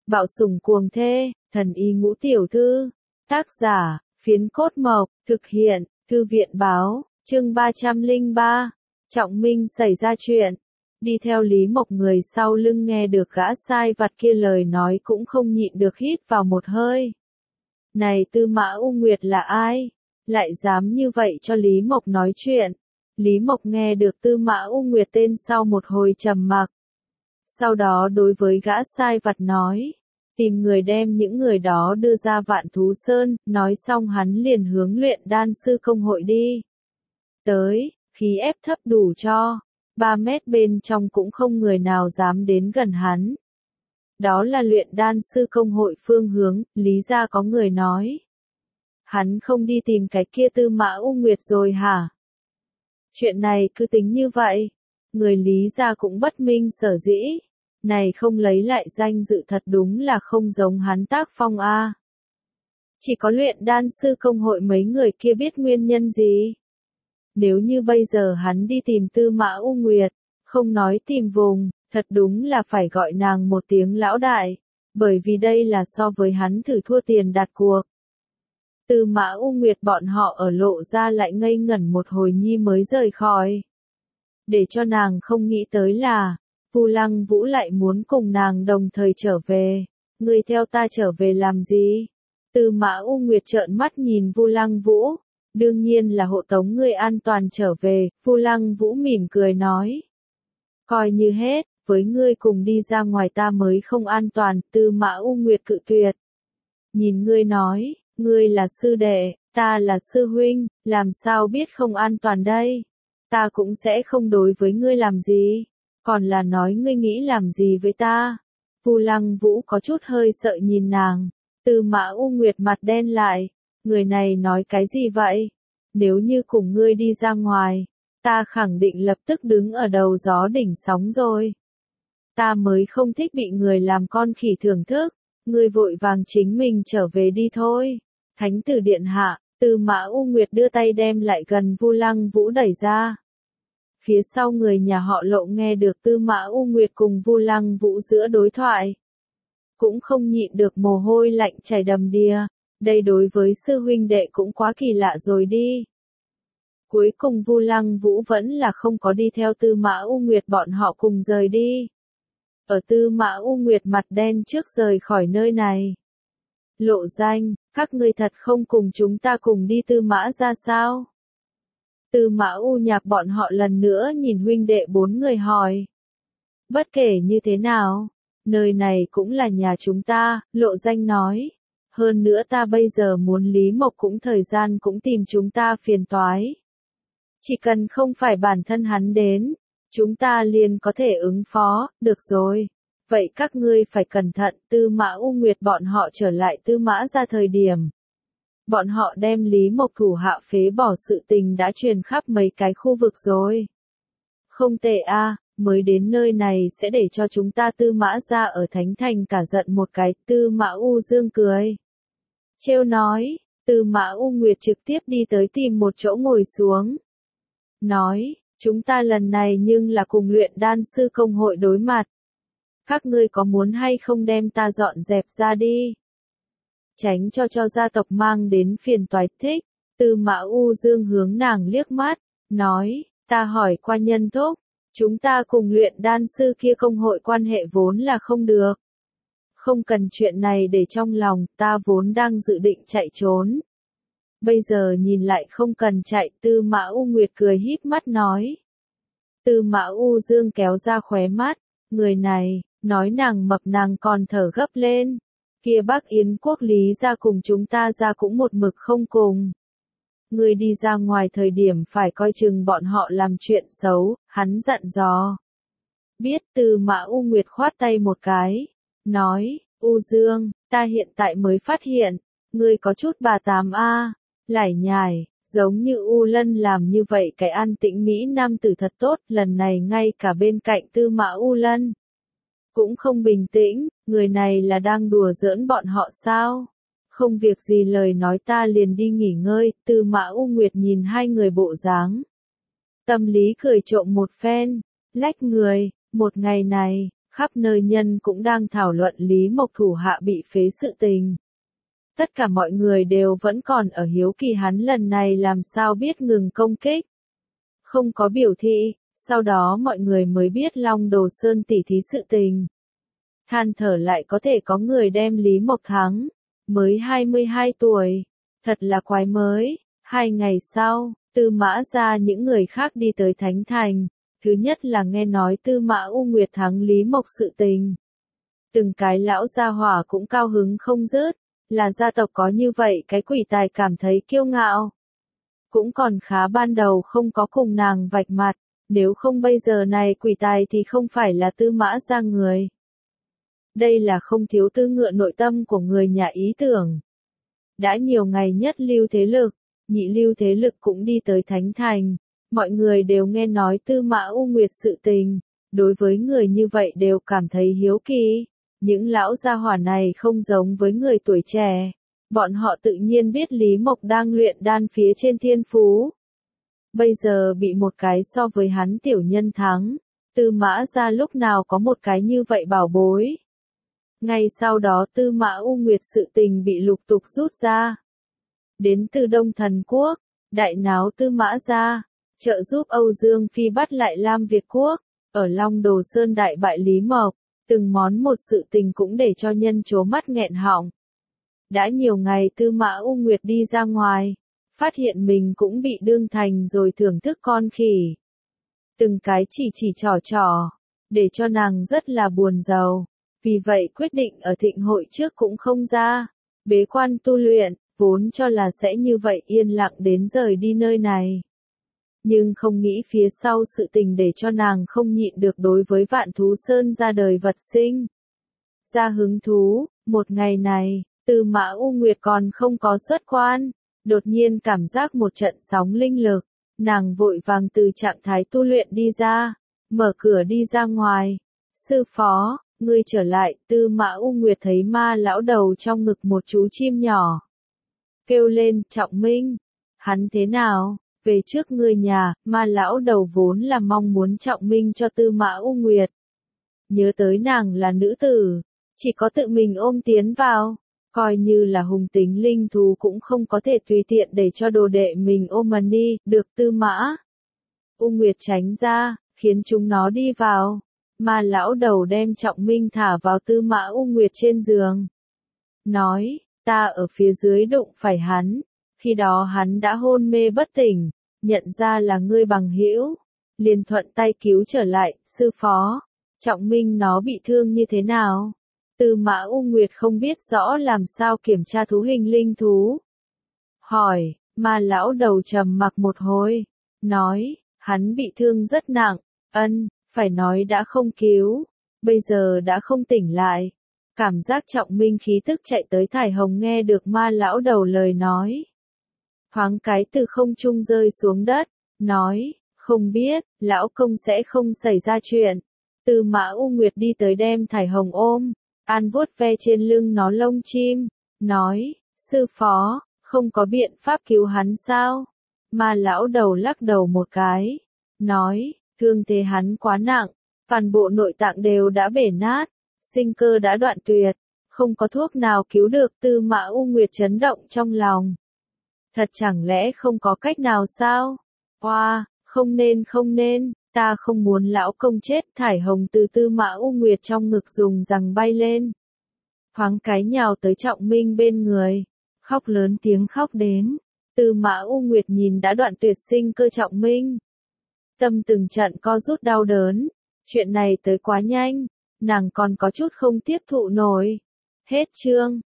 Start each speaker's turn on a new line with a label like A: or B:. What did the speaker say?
A: Bạo sủng cuồng thê, thần y ngũ tiểu thư. Tác giả, Phiến Cốt Mộc, thực hiện, Thư viện báo, chương 303. Trọng Minh xảy ra chuyện. Đi theo Lý Mộc người sau lưng nghe được gã sai vặt kia lời nói cũng không nhịn được hít vào một hơi. Này Tư Mã U Nguyệt là ai? Lại dám như vậy cho Lý Mộc nói chuyện. Lý Mộc nghe được Tư Mã U Nguyệt tên sau một hồi trầm mặc. Sau đó đối với gã sai vặt nói, tìm người đem những người đó đưa ra Vạn Thú Sơn, nói xong hắn liền hướng luyện đan sư công hội đi. Tới, khí ép thấp đủ cho 3 mét bên trong cũng không người nào dám đến gần hắn. Đó là luyện đan sư công hội phương hướng, Lý gia có người nói. Hắn không đi tìm cái kia Tư Mã U Nguyệt rồi hả? Chuyện này cứ tính như vậy. Người Lý gia cũng bất minh sở dĩ. Này không lấy lại danh dự thật đúng là không giống hắn tác phong a. Chỉ có luyện đan sư công hội mấy người kia biết nguyên nhân gì. Nếu như bây giờ hắn đi tìm Tư Mã U Nguyệt, không nói tìm vùng, thật đúng là phải gọi nàng một tiếng lão đại, bởi vì đây là so với hắn thử thua tiền đặt cuộc. Tư Mã U Nguyệt bọn họ ở Lộ ra lại ngây ngẩn một hồi nhi mới rời khỏi. Để cho nàng không nghĩ tới là, Vu Lăng Vũ lại muốn cùng nàng đồng thời trở về. Ngươi theo ta trở về làm gì? Tư Mã U Nguyệt trợn mắt nhìn Vu Lăng Vũ. Đương nhiên là hộ tống ngươi an toàn trở về. Vu Lăng Vũ mỉm cười nói. Coi như hết, với ngươi cùng đi ra ngoài ta mới không an toàn. Tư Mã U Nguyệt cự tuyệt. Nhìn ngươi nói, ngươi là sư đệ, ta là sư huynh, làm sao biết không an toàn đây? Ta cũng sẽ không đối với ngươi làm gì. Còn là nói ngươi nghĩ làm gì với ta? Vu Lăng Vũ có chút hơi sợ nhìn nàng. Tư Mã U Nguyệt mặt đen lại. Người này nói cái gì vậy? Nếu như cùng ngươi đi ra ngoài, ta khẳng định lập tức đứng ở đầu gió đỉnh sóng rồi. Ta mới không thích bị người làm con khỉ thưởng thức. Ngươi vội vàng chính mình trở về đi thôi. Thánh tử điện hạ, Tư Mã U Nguyệt đưa tay đem lại gần Vu Lăng Vũ đẩy ra. Phía sau người nhà họ Lộ nghe được Tư Mã U Nguyệt cùng Vu Lăng Vũ giữa đối thoại. Cũng không nhịn được mồ hôi lạnh chảy đầm đìa. Đây đối với sư huynh đệ cũng quá kỳ lạ rồi đi. Cuối cùng Vu Lăng Vũ vẫn là không có đi theo Tư Mã U Nguyệt bọn họ cùng rời đi. Ở Tư Mã U Nguyệt mặt đen trước rời khỏi nơi này. Lộ Danh, các ngươi thật không cùng chúng ta cùng đi Tư Mã ra sao? Tư Mã U Nhạc bọn họ lần nữa nhìn huynh đệ 4 người hỏi. Bất kể như thế nào, nơi này cũng là nhà chúng ta, Lộ Danh nói. Hơn nữa ta bây giờ muốn Lý Mộc cũng thời gian cũng tìm chúng ta phiền toái. Chỉ cần không phải bản thân hắn đến, chúng ta liền có thể ứng phó, được rồi. Vậy các ngươi phải cẩn thận. Tư Mã U Nguyệt bọn họ trở lại Tư Mã ra thời điểm. Bọn họ đem Lý Mộc thủ hạ phế bỏ sự tình đã truyền khắp mấy cái khu vực rồi. Không tệ a, mới đến nơi này sẽ để cho chúng ta Tư Mã ra ở Thánh Thành cả giận một cái. Tư Mã U Dương cười. Trêu nói, Tư Mã U Nguyệt trực tiếp đi tới tìm một chỗ ngồi xuống. Nói, chúng ta lần này nhưng là cùng luyện đan sư công hội đối mặt. Các ngươi có muốn hay không đem ta dọn dẹp ra đi? Tránh cho gia tộc mang đến phiền toái. Thích. Tư Mã U Dương hướng nàng liếc mắt, nói, ta hỏi qua nhân thúc, chúng ta cùng luyện đan sư kia công hội quan hệ vốn là không được. Không cần chuyện này để trong lòng, ta vốn đang dự định chạy trốn. Bây giờ nhìn lại không cần chạy. Tư Mã U Nguyệt cười híp mắt nói. Tư Mã U Dương kéo ra khóe mắt, người này, nói nàng mập nàng còn thở gấp lên. Kia Bắc Yến quốc Lý ra cùng chúng ta ra cũng một mực không cùng. Người đi ra ngoài thời điểm phải coi chừng bọn họ làm chuyện xấu, hắn dặn dò. Biết. Tư Mã U Nguyệt khoát tay một cái, nói, U Dương, ta hiện tại mới phát hiện, ngươi có chút bà tám a, lải nhải, giống như U Lân làm như vậy cái an tĩnh Mỹ nam tử thật tốt, lần này ngay cả bên cạnh Tư Mã U Lân cũng không bình tĩnh, người này là đang đùa giỡn bọn họ sao? Không việc gì lời nói ta liền đi nghỉ ngơi. Tư Mã U Nguyệt nhìn hai người bộ dáng. Tâm lý cười trộm một phen, lách người, một ngày này, khắp nơi nhân cũng đang thảo luận Lý Mộc thủ hạ bị phế sự tình. Tất cả mọi người đều vẫn còn ở hiếu kỳ hắn lần này làm sao biết ngừng công kích. Không có biểu thị, sau đó mọi người mới biết Long Đồ Sơn tỉ thí sự tình. Than thở lại có thể có người đem Lý Mộc thắng, mới 22 tuổi, thật là quái mới. 2 ngày sau, Tư Mã ra những người khác đi tới Thánh Thành, thứ nhất là nghe nói Tư Mã U Nguyệt thắng Lý Mộc sự tình. Từng cái lão gia hỏa cũng cao hứng không dứt, là gia tộc có như vậy cái quỷ tài cảm thấy kiêu ngạo. Cũng còn khá ban đầu không có cùng nàng vạch mặt, nếu không bây giờ này quỷ tài thì không phải là Tư Mã ra người. Đây là không thiếu tư ngựa nội tâm của người nhà ý tưởng. Đã nhiều ngày nhất lưu thế lực, nhị lưu thế lực cũng đi tới Thánh Thành, mọi người đều nghe nói Tư Mã U Nguyệt sự tình, đối với người như vậy đều cảm thấy hiếu kỳ. Những lão gia hỏa này không giống với người tuổi trẻ, bọn họ tự nhiên biết Lý Mộc đang luyện đan phía trên thiên phú. Bây giờ bị một cái so với hắn tiểu nhân thắng, Tư Mã ra lúc nào có một cái như vậy bảo bối. Ngay sau đó Tư Mã U Nguyệt sự tình bị lục tục rút ra. Đến từ Đông Thần Quốc, đại náo Tư Mã ra, trợ giúp Âu Dương Phi bắt lại Lam Việt Quốc, ở Long Đồ Sơn đại bại Lý Mộc, từng món một sự tình cũng để cho nhân chố mắt nghẹn họng. Đã nhiều ngày Tư Mã U Nguyệt đi ra ngoài, phát hiện mình cũng bị đương thành rồi thưởng thức con khỉ. Từng cái chỉ trò, để cho nàng rất là buồn rầu. Vì vậy quyết định ở thịnh hội trước cũng không ra, bế quan tu luyện, vốn cho là sẽ như vậy yên lặng đến rời đi nơi này. Nhưng không nghĩ phía sau sự tình để cho nàng không nhịn được đối với Vạn Thú Sơn ra đời vật sinh. Ra hứng thú, một ngày này, Tư Mã U Nguyệt còn không có xuất quan, đột nhiên cảm giác một trận sóng linh lực, nàng vội vàng từ trạng thái tu luyện đi ra, mở cửa đi ra ngoài. Sư phó, ngươi trở lại, Tư Mã U Nguyệt thấy Ma lão đầu trong ngực một chú chim nhỏ. Kêu lên, Trọng Minh, hắn thế nào? Về trước ngươi nhà, Ma lão đầu vốn là mong muốn Trọng Minh cho Tư Mã U Nguyệt. Nhớ tới nàng là nữ tử, chỉ có tự mình ôm tiến vào, coi như là hùng tính linh thú cũng không có thể tùy tiện để cho đồ đệ mình ôm mà đi, được Tư Mã U Nguyệt tránh ra, khiến chúng nó đi vào. Ma lão đầu đem Trọng Minh thả vào Tư Mã U Nguyệt trên giường. Nói, ta ở phía dưới đụng phải hắn, khi đó hắn đã hôn mê bất tỉnh, nhận ra là ngươi bằng hữu, liền thuận tay cứu trở lại, sư phó. Trọng Minh nó bị thương như thế nào? Tư Mã U Nguyệt không biết rõ làm sao kiểm tra thú hình linh thú. Hỏi, Ma lão đầu trầm mặc một hồi, nói, hắn bị thương rất nặng, phải nói đã không cứu, bây giờ đã không tỉnh lại. Cảm giác Trọng Minh khí tức chạy tới Thải Hồng nghe được Ma lão đầu lời nói. Thoáng cái từ không trung rơi xuống đất, nói, không biết, lão công sẽ không xảy ra chuyện. Tư Mã U Nguyệt đi tới đem Thải Hồng ôm, an vuốt ve trên lưng nó lông chim, nói, sư phó, không có biện pháp cứu hắn sao? Ma lão đầu lắc đầu một cái, nói, thương thế hắn quá nặng, toàn bộ nội tạng đều đã bể nát, sinh cơ đã đoạn tuyệt, không có thuốc nào cứu được. Tư Mã U Nguyệt chấn động trong lòng. Thật chẳng lẽ không có cách nào sao? Oa, không nên, ta không muốn lão công chết. Thải Hồng từ Tư Mã U Nguyệt trong ngực dùng rằng bay lên. Thoáng cái nhào tới Trọng Minh bên người, khóc lớn tiếng khóc đến. Tư Mã U Nguyệt nhìn đã đoạn tuyệt sinh cơ Trọng Minh. Tâm từng trận co rút đau đớn, chuyện này tới quá nhanh, nàng còn có chút không tiếp thụ nổi. Hết chương.